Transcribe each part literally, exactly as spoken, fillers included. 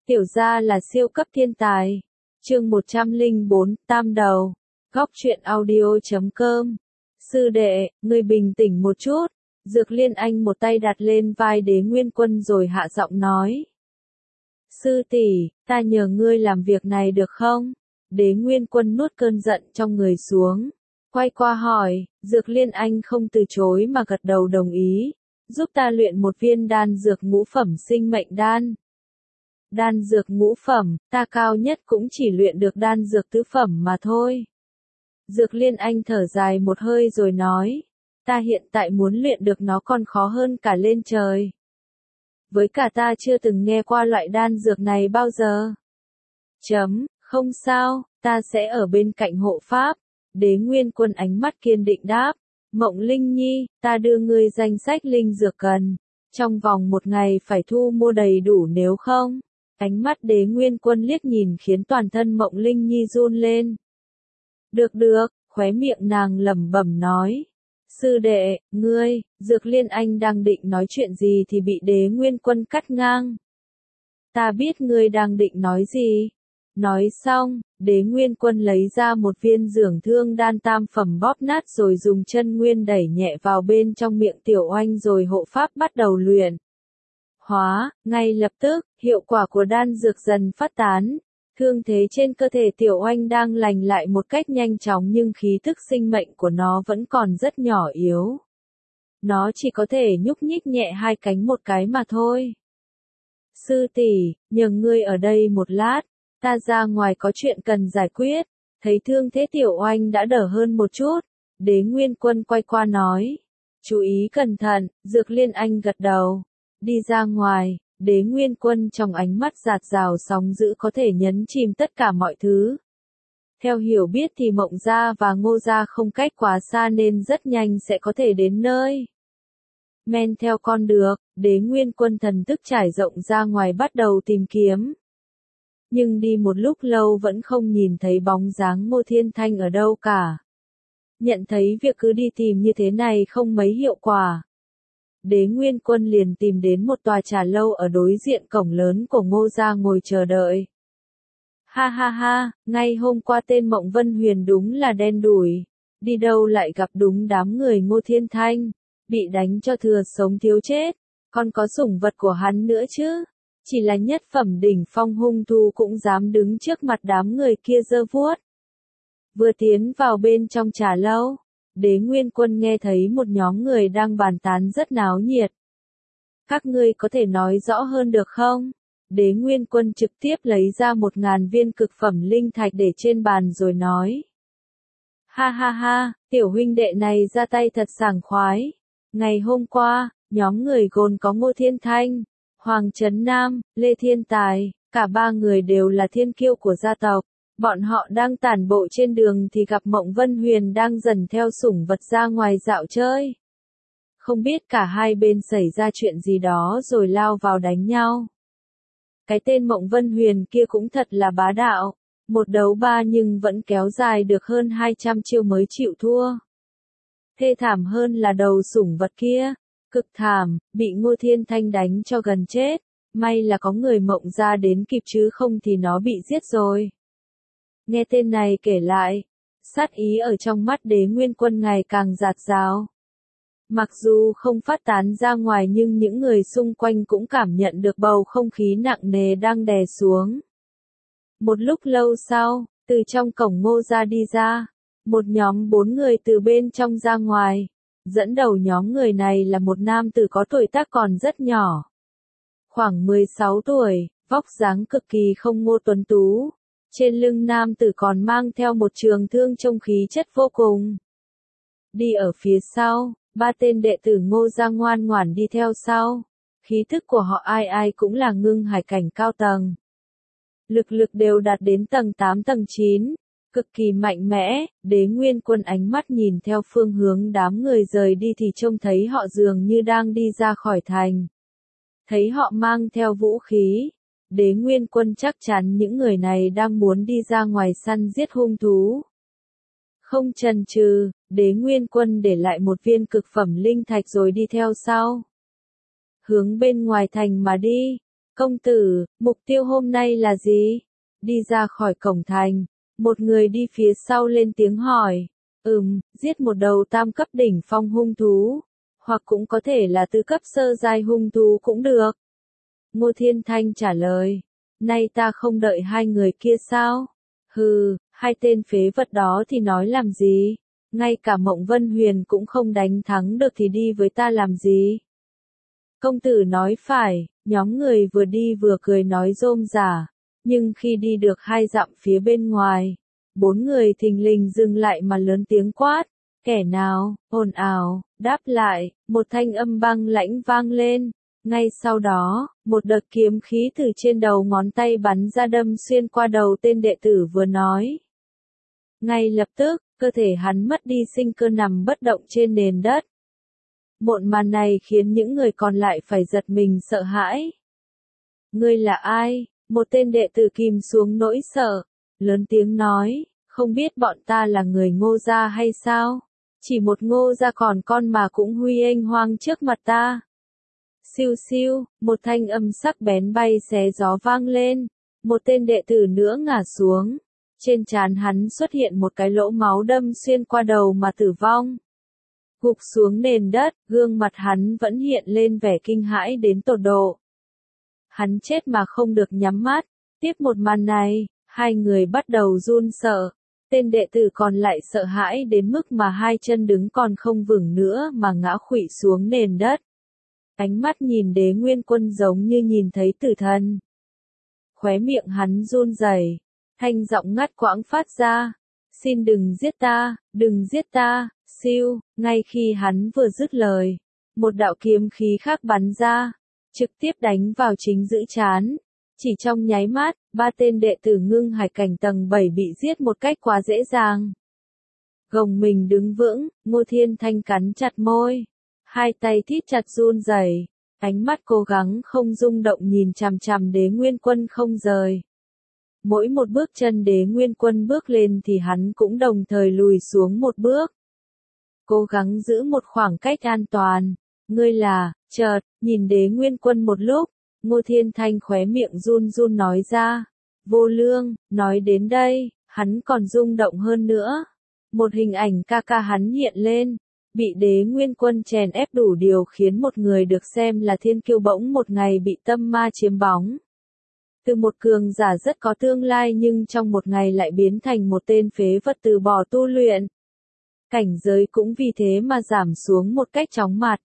Tiểu gia là siêu cấp thiên tài. Chương một trăm lẻ bốn, Tam đầu. Góc truyện audio chấm com. Sư đệ, ngươi bình tĩnh một chút. Dược Liên Anh một tay đặt lên vai Đế Nguyên Quân rồi hạ giọng nói. Sư tỷ, ta nhờ ngươi làm việc này được không? Đế Nguyên Quân nuốt cơn giận trong người xuống. Quay qua hỏi, Dược Liên Anh không từ chối mà gật đầu đồng ý. Giúp ta luyện một viên đan dược ngũ phẩm sinh mệnh đan. Đan dược ngũ phẩm, ta cao nhất cũng chỉ luyện được đan dược tứ phẩm mà thôi. Dược Liên Anh thở dài một hơi rồi nói, ta hiện tại muốn luyện được nó còn khó hơn cả lên trời. Với cả ta chưa từng nghe qua loại đan dược này bao giờ. Chấm, không sao, ta sẽ ở bên cạnh hộ pháp. Đế Nguyên Quân ánh mắt kiên định đáp, Mộng Linh Nhi, ta đưa ngươi danh sách linh dược cần. Trong vòng một ngày phải thu mua đầy đủ nếu không. Ánh mắt Đế Nguyên Quân liếc nhìn khiến toàn thân Mộng Linh Nhi run lên. Được được, khóe miệng nàng lẩm bẩm nói. Sư đệ, ngươi, Dược Liên Anh đang định nói chuyện gì thì bị Đế Nguyên Quân cắt ngang. Ta biết ngươi đang định nói gì. Nói xong, Đế Nguyên Quân lấy ra một viên dưỡng thương đan tam phẩm bóp nát rồi dùng chân nguyên đẩy nhẹ vào bên trong miệng Tiểu Oanh rồi hộ pháp bắt đầu luyện. Hóa, ngay lập tức, hiệu quả của đan dược dần phát tán. Thương thế trên cơ thể Tiểu Oanh đang lành lại một cách nhanh chóng nhưng khí thức sinh mệnh của nó vẫn còn rất nhỏ yếu. Nó chỉ có thể nhúc nhích nhẹ hai cánh một cái mà thôi. Sư tỷ, nhờ ngươi ở đây một lát, ta ra ngoài có chuyện cần giải quyết. Thấy thương thế Tiểu Oanh đã đỡ hơn một chút, Đế Nguyên Quân quay qua nói. Chú ý cẩn thận, Dược Liên Anh gật đầu. Đi ra ngoài, Đế Nguyên Quân trong ánh mắt dạt dào sóng dữ có thể nhấn chìm tất cả mọi thứ. Theo hiểu biết thì Mộng Gia và Ngô Gia không cách quá xa nên rất nhanh sẽ có thể đến nơi. Men theo con được, Đế Nguyên Quân thần thức trải rộng ra ngoài bắt đầu tìm kiếm. Nhưng đi một lúc lâu vẫn không nhìn thấy bóng dáng Ngô Thiên Thanh ở đâu cả. Nhận thấy việc cứ đi tìm như thế này không mấy hiệu quả. Đế Nguyên Quân liền tìm đến một tòa trà lâu ở đối diện cổng lớn của Ngô Gia ngồi chờ đợi. Ha ha ha, ngay hôm qua tên Mộng Vân Huyền đúng là đen đủi. Đi đâu lại gặp đúng đám người Ngô Thiên Thanh. Bị đánh cho thừa sống thiếu chết. Còn có sủng vật của hắn nữa chứ. Chỉ là nhất phẩm đỉnh phong hung thú cũng dám đứng trước mặt đám người kia giơ vuốt. Vừa tiến vào bên trong trà lâu, Đế Nguyên Quân nghe thấy một nhóm người đang bàn tán rất náo nhiệt. Các ngươi có thể nói rõ hơn được không? Đế Nguyên Quân trực tiếp lấy ra một ngàn viên cực phẩm linh thạch để trên bàn rồi nói. Ha ha ha, tiểu huynh đệ này ra tay thật sảng khoái. Ngày hôm qua, nhóm người gồm có Ngô Thiên Thanh, Hoàng Trấn Nam, Lê Thiên Tài, cả ba người đều là thiên kiêu của gia tộc. Bọn họ đang tản bộ trên đường thì gặp Mộng Vân Huyền đang dần theo sủng vật ra ngoài dạo chơi. Không biết cả hai bên xảy ra chuyện gì đó rồi lao vào đánh nhau. Cái tên Mộng Vân Huyền kia cũng thật là bá đạo. Một đấu ba nhưng vẫn kéo dài được hơn hai trăm chiêu mới chịu thua. Thê thảm hơn là đầu sủng vật kia. Cực thảm, bị Ngô Thiên Thanh đánh cho gần chết. May là có người Mộng Gia đến kịp chứ không thì nó bị giết rồi. Nghe tên này kể lại, sát ý ở trong mắt Đế Nguyên Quân ngày càng dạt dào. Mặc dù không phát tán ra ngoài nhưng những người xung quanh cũng cảm nhận được bầu không khí nặng nề đang đè xuống. Một lúc lâu sau, từ trong cổng Ngô Gia đi ra, một nhóm bốn người từ bên trong ra ngoài. Dẫn đầu nhóm người này là một nam tử có tuổi tác còn rất nhỏ. Khoảng mười sáu tuổi, vóc dáng cực kỳ không ngô tuấn tú. Trên lưng nam tử còn mang theo một trường thương trông khí chất vô cùng. Đi ở phía sau, ba tên đệ tử Ngô Gia ngoan ngoãn đi theo sau. Khí thức của họ ai ai cũng là ngưng hải cảnh cao tầng. Lực lực đều đạt đến tầng tám tầng chín. Cực kỳ mạnh mẽ, Đế Nguyên Quân ánh mắt nhìn theo phương hướng đám người rời đi thì trông thấy họ dường như đang đi ra khỏi thành. Thấy họ mang theo vũ khí, Đế Nguyên Quân chắc chắn những người này đang muốn đi ra ngoài săn giết hung thú. Không chần chừ, Đế Nguyên Quân để lại một viên cực phẩm linh thạch rồi đi theo sau. Hướng bên ngoài thành mà đi, Công tử, mục tiêu hôm nay là gì? Đi ra khỏi cổng thành, một người đi phía sau lên tiếng hỏi. Ừm, giết một đầu tam cấp đỉnh phong hung thú, hoặc cũng có thể là tứ cấp sơ giai hung thú cũng được. Ngô Thiên Thanh trả lời. Nay ta không đợi hai người kia sao? Hừ, hai tên phế vật đó thì nói làm gì? Ngay cả Mộng Vân Huyền cũng không đánh thắng được thì đi với ta làm gì? Công tử nói phải, nhóm người vừa đi vừa cười nói rôm rả, nhưng khi đi được hai dặm phía bên ngoài, bốn người thình lình dừng lại mà lớn tiếng quát, kẻ nào, ồn ào, đáp lại, một thanh âm băng lãnh vang lên, ngay sau đó, một đợt kiếm khí từ trên đầu ngón tay bắn ra đâm xuyên qua đầu tên đệ tử vừa nói. Ngay lập tức, cơ thể hắn mất đi sinh cơ nằm bất động trên nền đất. Một màn này khiến những người còn lại phải giật mình sợ hãi. Ngươi là ai? Một tên đệ tử kìm xuống nỗi sợ, lớn tiếng nói, không biết bọn ta là người Ngô gia hay sao? Chỉ một Ngô gia còn con mà cũng huy ênh hoang trước mặt ta. Siêu siêu, một thanh âm sắc bén bay xé gió vang lên, một tên đệ tử nữa ngã xuống. Trên trán hắn xuất hiện một cái lỗ máu đâm xuyên qua đầu mà tử vong. Gục xuống nền đất, gương mặt hắn vẫn hiện lên vẻ kinh hãi đến tột độ. Hắn chết mà không được nhắm mắt. Tiếp một màn này, hai người bắt đầu run sợ. Tên đệ tử còn lại sợ hãi đến mức mà hai chân đứng còn không vững nữa mà ngã khuỵu xuống nền đất. Ánh mắt nhìn Đế Nguyên Quân giống như nhìn thấy tử thần. Khóe miệng hắn run rẩy, thanh giọng ngắt quãng phát ra. Xin đừng giết ta, đừng giết ta, siêu, ngay khi hắn vừa dứt lời. Một đạo kiếm khí khác bắn ra, trực tiếp đánh vào chính giữa trán. Chỉ trong nháy mắt, ba tên đệ tử ngưng hải cảnh tầng bảy bị giết một cách quá dễ dàng. Gồng mình đứng vững, Ngô Thiên Thanh cắn chặt môi. Hai tay thít chặt run rẩy, ánh mắt cố gắng không rung động nhìn chằm chằm Đế Nguyên Quân không rời. Mỗi một bước chân Đế Nguyên Quân bước lên thì hắn cũng đồng thời lùi xuống một bước. Cố gắng giữ một khoảng cách an toàn. Ngươi là, chợt, nhìn Đế Nguyên Quân một lúc, Ngô Thiên Thanh khóe miệng run run nói ra. Vô Lương, nói đến đây, hắn còn rung động hơn nữa. Một hình ảnh ca ca hắn hiện lên. Bị Đế Nguyên Quân chèn ép đủ điều khiến một người được xem là thiên kiêu bỗng một ngày bị tâm ma chiếm bóng. Từ một cường giả rất có tương lai nhưng trong một ngày lại biến thành một tên phế vật từ bỏ tu luyện. Cảnh giới cũng vì thế mà giảm xuống một cách chóng mặt.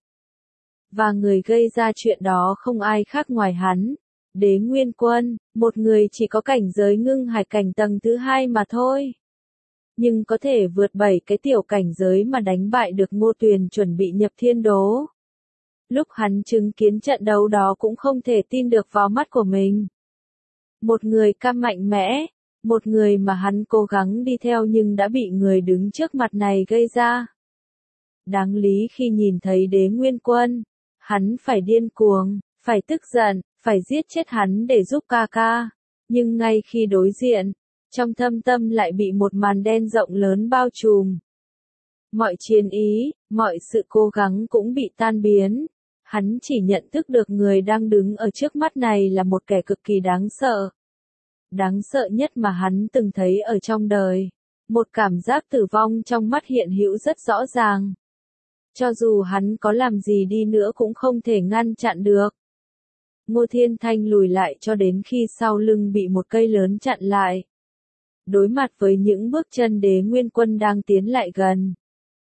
Và người gây ra chuyện đó không ai khác ngoài hắn. Đế Nguyên Quân, một người chỉ có cảnh giới ngưng hải cảnh tầng thứ hai mà thôi. Nhưng có thể vượt bảy cái tiểu cảnh giới mà đánh bại được Ngô Tuyền chuẩn bị nhập thiên đố. Lúc hắn chứng kiến trận đấu đó cũng không thể tin được vào mắt của mình. Một người cam mạnh mẽ, một người mà hắn cố gắng đi theo nhưng đã bị người đứng trước mặt này gây ra. Đáng lý khi nhìn thấy Đế Nguyên Quân, hắn phải điên cuồng, phải tức giận, phải giết chết hắn để giúp ca ca. Nhưng ngay khi đối diện, trong thâm tâm lại bị một màn đen rộng lớn bao trùm. Mọi chiến ý, mọi sự cố gắng cũng bị tan biến. Hắn chỉ nhận thức được người đang đứng ở trước mắt này là một kẻ cực kỳ đáng sợ. Đáng sợ nhất mà hắn từng thấy ở trong đời. Một cảm giác tử vong trong mắt hiện hữu rất rõ ràng. Cho dù hắn có làm gì đi nữa cũng không thể ngăn chặn được. Ngô Thiên Thanh lùi lại cho đến khi sau lưng bị một cây lớn chặn lại. Đối mặt với những bước chân Đế Nguyên Quân đang tiến lại gần.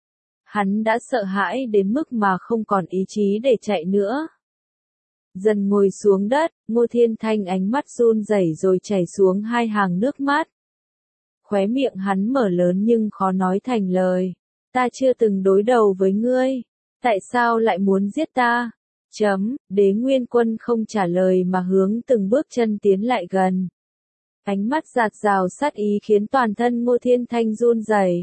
Hắn đã sợ hãi đến mức mà không còn ý chí để chạy nữa. Dần ngồi xuống đất, Ngô Thiên Thanh ánh mắt run rẩy rồi chảy xuống hai hàng nước mắt. Khóe miệng hắn mở lớn nhưng khó nói thành lời. Ta chưa từng đối đầu với ngươi. Tại sao lại muốn giết ta? Chấm, Đế Nguyên Quân không trả lời mà hướng từng bước chân tiến lại gần. Ánh mắt giạt rào sát ý khiến toàn thân Ngô Thiên Thanh run rẩy.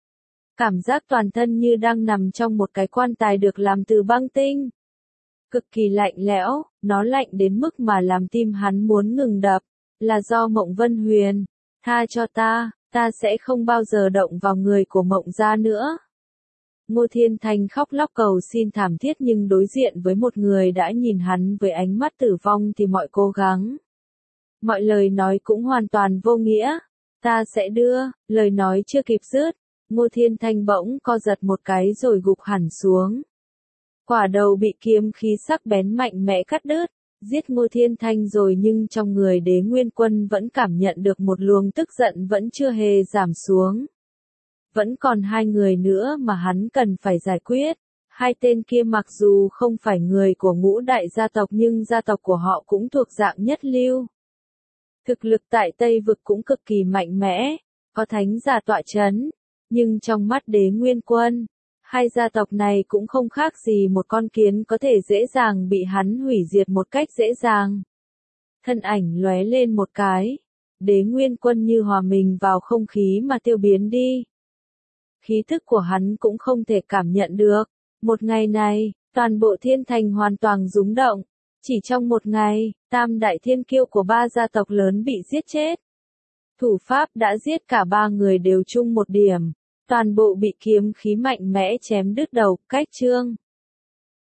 Cảm giác toàn thân như đang nằm trong một cái quan tài được làm từ băng tinh. Cực kỳ lạnh lẽo, nó lạnh đến mức mà làm tim hắn muốn ngừng đập. Là do Mộng Vân Huyền. Tha cho ta, ta sẽ không bao giờ động vào người của Mộng gia nữa. Ngô Thiên Thanh khóc lóc cầu xin thảm thiết nhưng đối diện với một người đã nhìn hắn với ánh mắt tử vong thì mọi cố gắng, mọi lời nói cũng hoàn toàn vô nghĩa. Ta sẽ đưa, lời nói chưa kịp dứt, Ngô Thiên Thanh bỗng co giật một cái rồi gục hẳn xuống. Quả đầu bị kiếm khí sắc bén mạnh mẽ cắt đứt, giết Ngô Thiên Thanh rồi nhưng trong người Đế Nguyên Quân vẫn cảm nhận được một luồng tức giận vẫn chưa hề giảm xuống. Vẫn còn hai người nữa mà hắn cần phải giải quyết. Hai tên kia mặc dù không phải người của ngũ đại gia tộc nhưng gia tộc của họ cũng thuộc dạng nhất lưu. Thực lực tại Tây Vực cũng cực kỳ mạnh mẽ, có thánh giả tọa chấn. Nhưng trong mắt Đế Nguyên Quân, hai gia tộc này cũng không khác gì một con kiến có thể dễ dàng bị hắn hủy diệt một cách dễ dàng. Thân ảnh lóe lên một cái, Đế Nguyên Quân như hòa mình vào không khí mà tiêu biến đi. Khí thức của hắn cũng không thể cảm nhận được. Một ngày này, toàn bộ thiên thành hoàn toàn rúng động. Chỉ trong một ngày, tam đại thiên kiêu của ba gia tộc lớn bị giết chết. Thủ pháp đã giết cả ba người đều chung một điểm. Toàn bộ bị kiếm khí mạnh mẽ chém đứt đầu, cách chương.